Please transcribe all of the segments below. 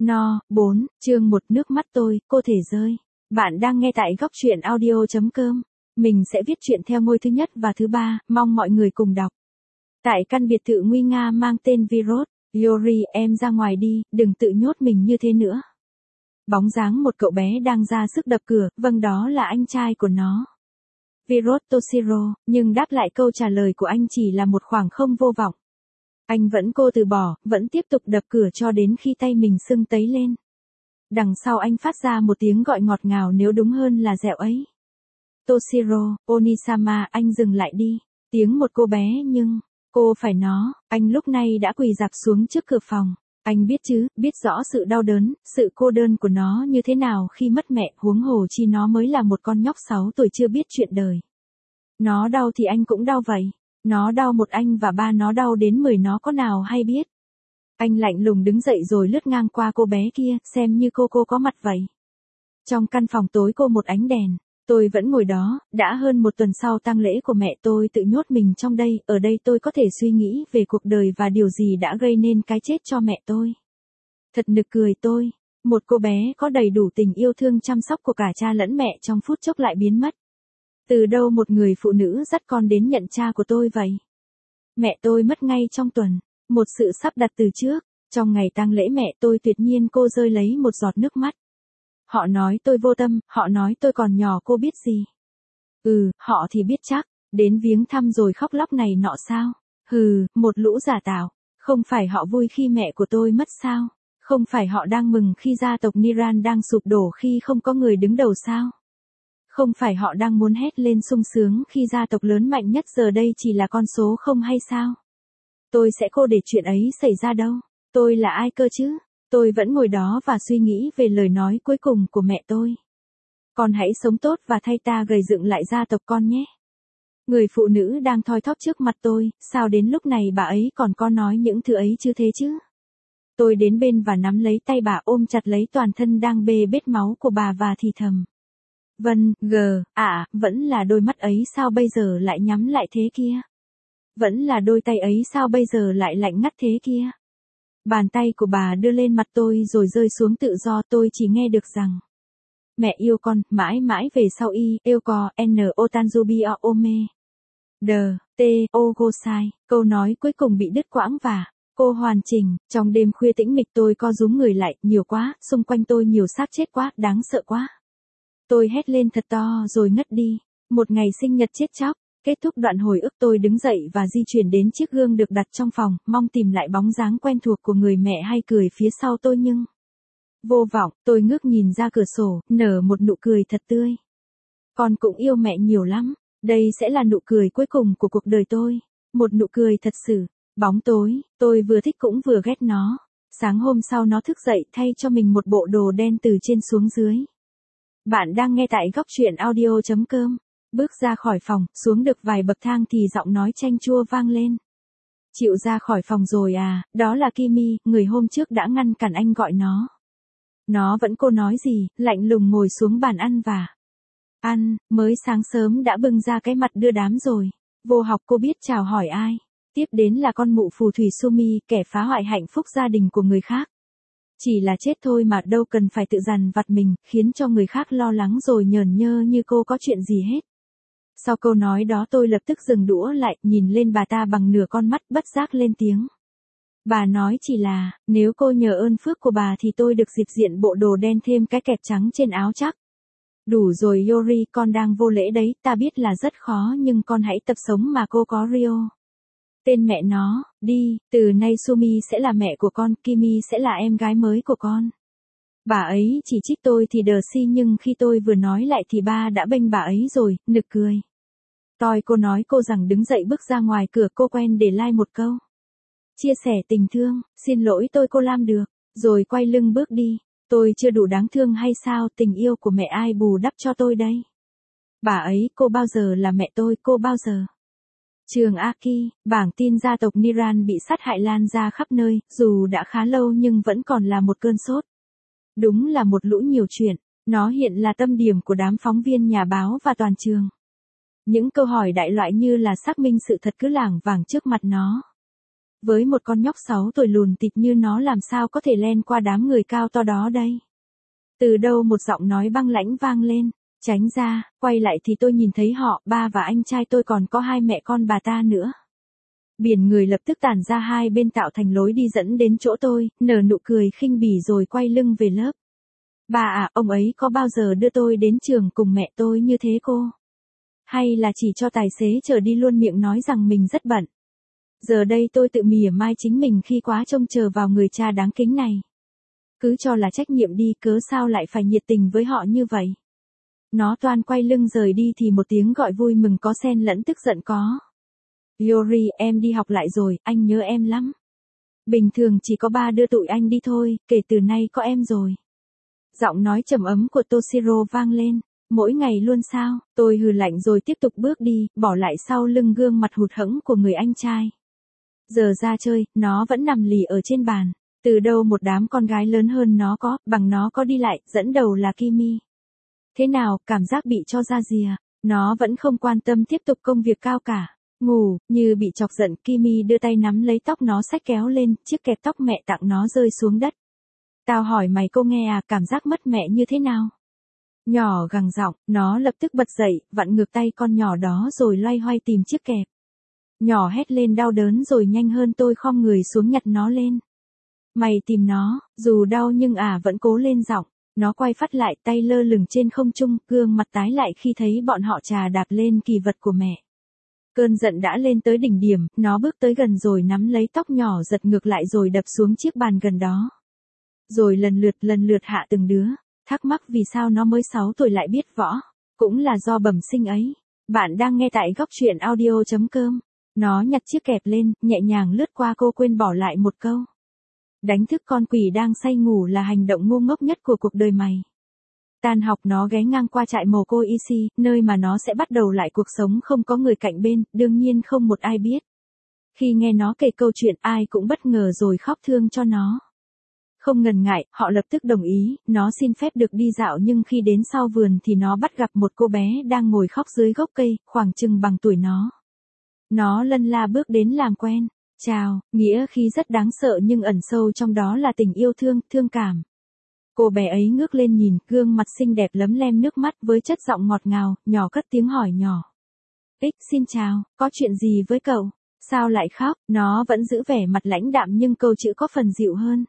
4, chương 1 nước mắt tôi, cô thể rơi. Bạn đang nghe tại góc truyện audio.com. Mình sẽ viết truyện theo ngôi thứ nhất và thứ ba, mong mọi người cùng đọc. Tại căn biệt thự nguy nga mang tên Virot, Yuri, em ra ngoài đi, đừng tự nhốt mình như thế nữa. Bóng dáng một cậu bé đang ra sức đập cửa, vâng đó là anh trai của nó. Virot Toshiro, nhưng đáp lại câu trả lời của anh chỉ là một khoảng không vô vọng. Anh vẫn cố từ bỏ, vẫn tiếp tục đập cửa cho đến khi tay mình sưng tấy lên. Đằng sau anh phát ra một tiếng gọi ngọt ngào, nếu đúng hơn là dẹo ấy. Toshiro, Onisama, anh dừng lại đi. Tiếng một cô bé nhưng, cô phải nó, anh lúc này đã quỳ rạp xuống trước cửa phòng. Anh biết chứ, biết rõ sự đau đớn, sự cô đơn của nó như thế nào khi mất mẹ, huống hồ chi nó mới là một con nhóc 6 tuổi chưa biết chuyện đời. Nó đau thì anh cũng đau vậy. Nó đau một anh và ba nó đau đến 10 nó có nào hay biết. Anh lạnh lùng đứng dậy rồi lướt ngang qua cô bé kia, xem như cô có mặt vậy. Trong căn phòng tối cô một ánh đèn, tôi vẫn ngồi đó, đã hơn một tuần sau tang lễ của mẹ tôi tự nhốt mình trong đây, ở đây tôi có thể suy nghĩ về cuộc đời và điều gì đã gây nên cái chết cho mẹ tôi. Thật nực cười tôi, một cô bé có đầy đủ tình yêu thương chăm sóc của cả cha lẫn mẹ trong phút chốc lại biến mất. Từ đâu một người phụ nữ dắt con đến nhận cha của tôi vậy? Mẹ tôi mất ngay trong tuần, một sự sắp đặt từ trước, trong ngày tang lễ mẹ tôi tuyệt nhiên cô rơi lấy một giọt nước mắt. Họ nói tôi vô tâm, họ nói tôi còn nhỏ cô biết gì. Họ thì biết chắc, đến viếng thăm rồi khóc lóc này nọ sao? Một lũ giả tạo, không phải họ vui khi mẹ của tôi mất sao? Không phải họ đang mừng khi gia tộc Niran đang sụp đổ khi không có người đứng đầu sao? Không phải họ đang muốn hét lên sung sướng khi gia tộc lớn mạnh nhất giờ đây chỉ là con số không hay sao? Tôi sẽ cô để chuyện ấy xảy ra đâu. Tôi là ai cơ chứ? Tôi vẫn ngồi đó và suy nghĩ về lời nói cuối cùng của mẹ tôi. Con hãy sống tốt và thay ta gầy dựng lại gia tộc con nhé. Người phụ nữ đang thoi thóp trước mặt tôi, sao đến lúc này bà ấy còn có nói những thứ ấy chứ thế chứ? Tôi đến bên và nắm lấy tay bà, ôm chặt lấy toàn thân đang bê bết máu của bà và thì thầm. Vân, vẫn là đôi mắt ấy sao bây giờ lại nhắm lại thế kia? Vẫn là đôi tay ấy sao bây giờ lại lạnh ngắt thế kia? Bàn tay của bà đưa lên mặt tôi rồi rơi xuống tự do, tôi chỉ nghe được rằng. Mẹ yêu con, mãi mãi về sau yêu co, otanjubia ome. Ogosai, câu nói cuối cùng bị đứt quãng và cô hoàn chỉnh. Trong đêm khuya tĩnh mịch tôi co rúm người lại, nhiều quá, xung quanh tôi nhiều xác chết quá, đáng sợ quá. Tôi hét lên thật to rồi ngất đi. Một ngày sinh nhật chết chóc. Kết thúc đoạn hồi ức, tôi đứng dậy và di chuyển đến chiếc gương được đặt trong phòng, mong tìm lại bóng dáng quen thuộc của người mẹ hay cười phía sau tôi nhưng vô vọng. Tôi ngước nhìn ra cửa sổ, nở một nụ cười thật tươi. Con cũng yêu mẹ nhiều lắm. Đây sẽ là nụ cười cuối cùng của cuộc đời tôi. Một nụ cười thật sự. Bóng tối, tôi vừa thích cũng vừa ghét nó. Sáng hôm sau nó thức dậy thay cho mình một bộ đồ đen từ trên xuống dưới. Bạn đang nghe tại góc truyện audio.com. Bước ra khỏi phòng, xuống được vài bậc thang thì giọng nói chanh chua vang lên. Chịu ra khỏi phòng rồi à? Đó là Kimi, người hôm trước đã ngăn cản anh gọi nó. Nó vẫn cô nói gì, lạnh lùng ngồi xuống bàn ăn và ăn, mới sáng sớm đã bưng ra cái mặt đưa đám rồi. Vô học cô biết chào hỏi ai. Tiếp đến là con mụ phù thủy Sumi, kẻ phá hoại hạnh phúc gia đình của người khác. Chỉ là chết thôi mà đâu cần phải tự dằn vặt mình, khiến cho người khác lo lắng rồi nhờn nhơ như cô có chuyện gì hết. Sau câu nói đó tôi lập tức dừng đũa lại, nhìn lên bà ta bằng nửa con mắt, bất giác lên tiếng. Bà nói chỉ là, nếu cô nhờ ơn phước của bà thì tôi được dịp diện bộ đồ đen thêm cái kẹp trắng trên áo chắc. Đủ rồi Yuri, con đang vô lễ đấy, ta biết là rất khó nhưng con hãy tập sống mà cô có Rio. Tên mẹ nó, đi, từ nay Sumi sẽ là mẹ của con, Kimi sẽ là em gái mới của con. Bà ấy chỉ trích tôi thì đờ si nhưng khi tôi vừa nói lại thì ba đã bênh bà ấy rồi, nực cười. Cô nói cô rằng đứng dậy bước ra ngoài cửa, cô quen để like một câu. Chia sẻ tình thương, xin lỗi tôi cô làm được, rồi quay lưng bước đi. Tôi chưa đủ đáng thương hay sao, tình yêu của mẹ ai bù đắp cho tôi đây? Bà ấy, cô bao giờ là mẹ tôi, cô bao giờ? Trường Aki, bảng tin gia tộc Niran bị sát hại lan ra khắp nơi, dù đã khá lâu nhưng vẫn còn là một cơn sốt. Đúng là một lũ nhiều chuyện, nó hiện là tâm điểm của đám phóng viên nhà báo và toàn trường. Những câu hỏi đại loại như là xác minh sự thật cứ lảng vảng trước mặt nó. Với một con nhóc 6 tuổi lùn tịt như nó làm sao có thể len qua đám người cao to đó đây? Từ đâu một giọng nói băng lãnh vang lên, tránh ra, quay lại thì tôi nhìn thấy họ, ba và anh trai tôi còn có hai mẹ con bà ta nữa. Biển người lập tức tản ra hai bên tạo thành lối đi dẫn đến chỗ tôi, nở nụ cười khinh bỉ rồi quay lưng về lớp. Bà à, ông ấy có bao giờ đưa tôi đến trường cùng mẹ tôi như thế cô? Hay là chỉ cho tài xế chở đi luôn miệng nói rằng mình rất bận? Giờ đây tôi tự mỉa mai chính mình khi quá trông chờ vào người cha đáng kính này. Cứ cho là trách nhiệm đi, cớ sao lại phải nhiệt tình với họ như vậy? Nó toan quay lưng rời đi thì một tiếng gọi vui mừng có xen lẫn tức giận có. Yuri, em đi học lại rồi, anh nhớ em lắm. Bình thường chỉ có ba đưa tụi anh đi thôi, kể từ nay có em rồi. Giọng nói trầm ấm của Toshiro vang lên. Mỗi ngày luôn sao? Tôi hừ lạnh rồi tiếp tục bước đi, bỏ lại sau lưng gương mặt hụt hẫng của người anh trai. Giờ ra chơi, nó vẫn nằm lì ở trên bàn. Từ đâu một đám con gái lớn hơn nó có, bằng nó có đi lại, dẫn đầu là Kimi. Thế nào, cảm giác bị cho ra rìa, nó vẫn không quan tâm tiếp tục công việc cao cả. Ngủ, như bị chọc giận, Kimi đưa tay nắm lấy tóc nó xách kéo lên, chiếc kẹp tóc mẹ tặng nó rơi xuống đất. Tao hỏi mày cô nghe à, cảm giác mất mẹ như thế nào? Nhỏ gằn giọng, nó lập tức bật dậy, vặn ngược tay con nhỏ đó rồi loay hoay tìm chiếc kẹp. Nhỏ hét lên đau đớn rồi nhanh hơn tôi khom người xuống nhặt nó lên. Mày tìm nó, dù đau nhưng vẫn cố lên giọng. Nó quay phát lại tay lơ lửng trên không trung, gương mặt tái lại khi thấy bọn họ chà đạp lên kỳ vật của mẹ. Cơn giận đã lên tới đỉnh điểm, nó bước tới gần rồi nắm lấy tóc nhỏ giật ngược lại rồi đập xuống chiếc bàn gần đó. Rồi lần lượt hạ từng đứa, thắc mắc vì sao nó mới 6 tuổi lại biết võ. Cũng là do bẩm sinh ấy. Bạn đang nghe tại góc truyện audio.com. Nó nhặt chiếc kẹp lên, nhẹ nhàng lướt qua cô quên bỏ lại một câu. Đánh thức con quỷ đang say ngủ là hành động ngu ngốc nhất của cuộc đời mày. Tan học nó ghé ngang qua trại mồ côi Ishi, nơi mà nó sẽ bắt đầu lại cuộc sống không có người cạnh bên, đương nhiên không một ai biết. Khi nghe nó kể câu chuyện ai cũng bất ngờ rồi khóc thương cho nó. Không ngần ngại, họ lập tức đồng ý, nó xin phép được đi dạo nhưng khi đến sau vườn thì nó bắt gặp một cô bé đang ngồi khóc dưới gốc cây, khoảng chừng bằng tuổi nó. Nó lân la bước đến làm quen. Chào, nghĩa khí rất đáng sợ nhưng ẩn sâu trong đó là tình yêu thương, thương cảm. Cô bé ấy ngước lên nhìn, gương mặt xinh đẹp lấm lem nước mắt với chất giọng ngọt ngào, nhỏ cất tiếng hỏi nhỏ. Xin chào, có chuyện gì với cậu? Sao lại khóc? Nó vẫn giữ vẻ mặt lãnh đạm nhưng câu chữ có phần dịu hơn.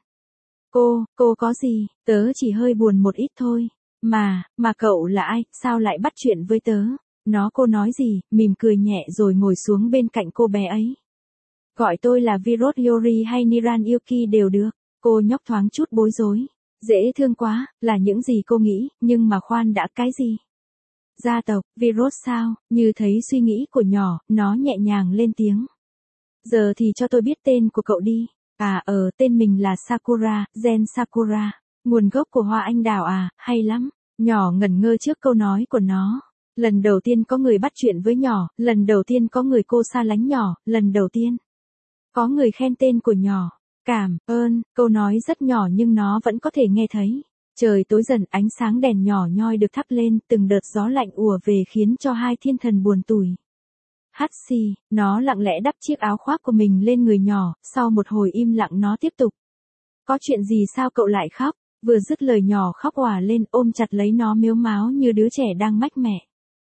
Cô có gì? Tớ chỉ hơi buồn một ít thôi. Mà cậu là ai? Sao lại bắt chuyện với tớ? Cô nói gì? Mỉm cười nhẹ rồi ngồi xuống bên cạnh cô bé ấy. Gọi tôi là Virot Yuri hay Niran Yuki đều được. Cô nhóc thoáng chút bối rối. Dễ thương quá, là những gì cô nghĩ, nhưng mà khoan đã, cái gì? Gia tộc, Virot sao? Như thấy suy nghĩ của nhỏ, nó nhẹ nhàng lên tiếng. Giờ thì cho tôi biết tên của cậu đi. Tên mình là Sakura, Gen Sakura. Nguồn gốc của hoa anh đào à, hay lắm. Nhỏ ngẩn ngơ trước câu nói của nó. Lần đầu tiên có người bắt chuyện với nhỏ, lần đầu tiên có người cô xa lánh nhỏ, lần đầu tiên có người khen tên của nhỏ. Cảm ơn, câu nói rất nhỏ nhưng nó vẫn có thể nghe thấy. Trời tối dần, ánh sáng đèn nhỏ nhoi được thắp lên, từng đợt gió lạnh ùa về khiến cho hai thiên thần buồn tủi. Hắt xì, nó lặng lẽ đắp chiếc áo khoác của mình lên người nhỏ, sau một hồi im lặng nó tiếp tục. Có chuyện gì sao cậu lại khóc? Vừa dứt lời nhỏ khóc òa lên ôm chặt lấy nó mếu máo như đứa trẻ đang mách mẹ.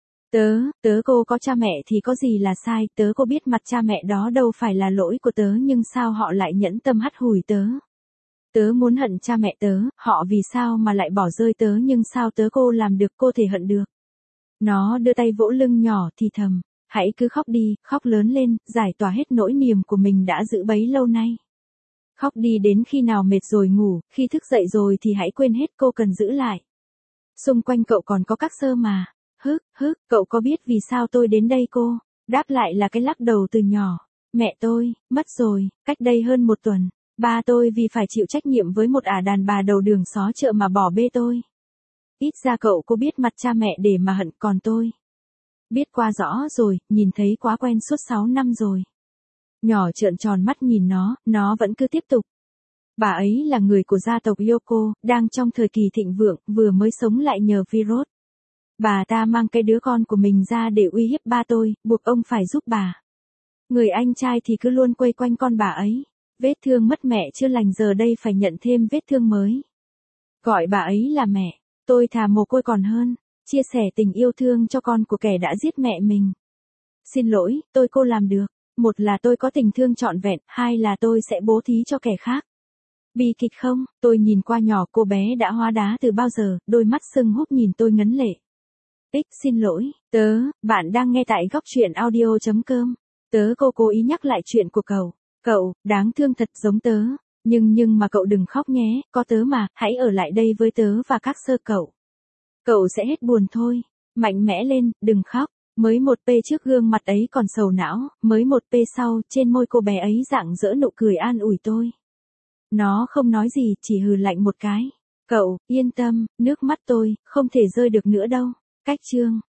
Tớ cô có cha mẹ thì có gì là sai, tớ cô biết mặt cha mẹ đó đâu phải là lỗi của tớ nhưng sao họ lại nhẫn tâm hắt hủi tớ. Tớ muốn hận cha mẹ tớ, họ vì sao mà lại bỏ rơi tớ nhưng sao tớ cô làm được cô thể hận được. Nó đưa tay vỗ lưng nhỏ thì thầm, hãy cứ khóc đi, khóc lớn lên, giải tỏa hết nỗi niềm của mình đã giữ bấy lâu nay. Khóc đi đến khi nào mệt rồi ngủ, khi thức dậy rồi thì hãy quên hết cô cần giữ lại. Xung quanh cậu còn có các sơ mà. Cậu có biết vì sao tôi đến đây cô? Đáp lại là cái lắc đầu từ nhỏ. Mẹ tôi, mất rồi, cách đây hơn một tuần. Ba tôi vì phải chịu trách nhiệm với một đàn bà đầu đường xó chợ mà bỏ bê tôi. Ít ra cậu có biết mặt cha mẹ để mà hận, còn tôi biết qua rõ rồi, nhìn thấy quá quen suốt 6 năm rồi. Nhỏ trợn tròn mắt nhìn nó vẫn cứ tiếp tục. Bà ấy là người của gia tộc Yoko, đang trong thời kỳ thịnh vượng, vừa mới sống lại nhờ Virot. Bà ta mang cái đứa con của mình ra để uy hiếp ba tôi, buộc ông phải giúp bà. Người anh trai thì cứ luôn quây quanh con bà ấy. Vết thương mất mẹ chưa lành giờ đây phải nhận thêm vết thương mới. Gọi bà ấy là mẹ, tôi thà mồ côi còn hơn. Chia sẻ tình yêu thương cho con của kẻ đã giết mẹ mình. Xin lỗi, cô làm được. Một là tôi có tình thương trọn vẹn, hai là tôi sẽ bố thí cho kẻ khác. Bi kịch không? Tôi nhìn qua nhỏ cô bé đã hóa đá từ bao giờ, đôi mắt sưng húp nhìn tôi ngấn lệ. Xin lỗi, bạn đang nghe tại góc truyện audio.com. Cô cố ý nhắc lại chuyện của cậu. Cậu, đáng thương thật giống tớ. Nhưng mà cậu đừng khóc nhé, có tớ mà, hãy ở lại đây với tớ và các sơ cậu. Cậu sẽ hết buồn thôi. Mạnh mẽ lên, đừng khóc. Mới một p trước gương mặt ấy còn sầu não, mới một p sau, trên môi cô bé ấy rạng rỡ nụ cười an ủi tôi. Nó không nói gì, chỉ hừ lạnh một cái. Cậu, yên tâm, nước mắt tôi, không thể rơi được nữa đâu. Cách chương.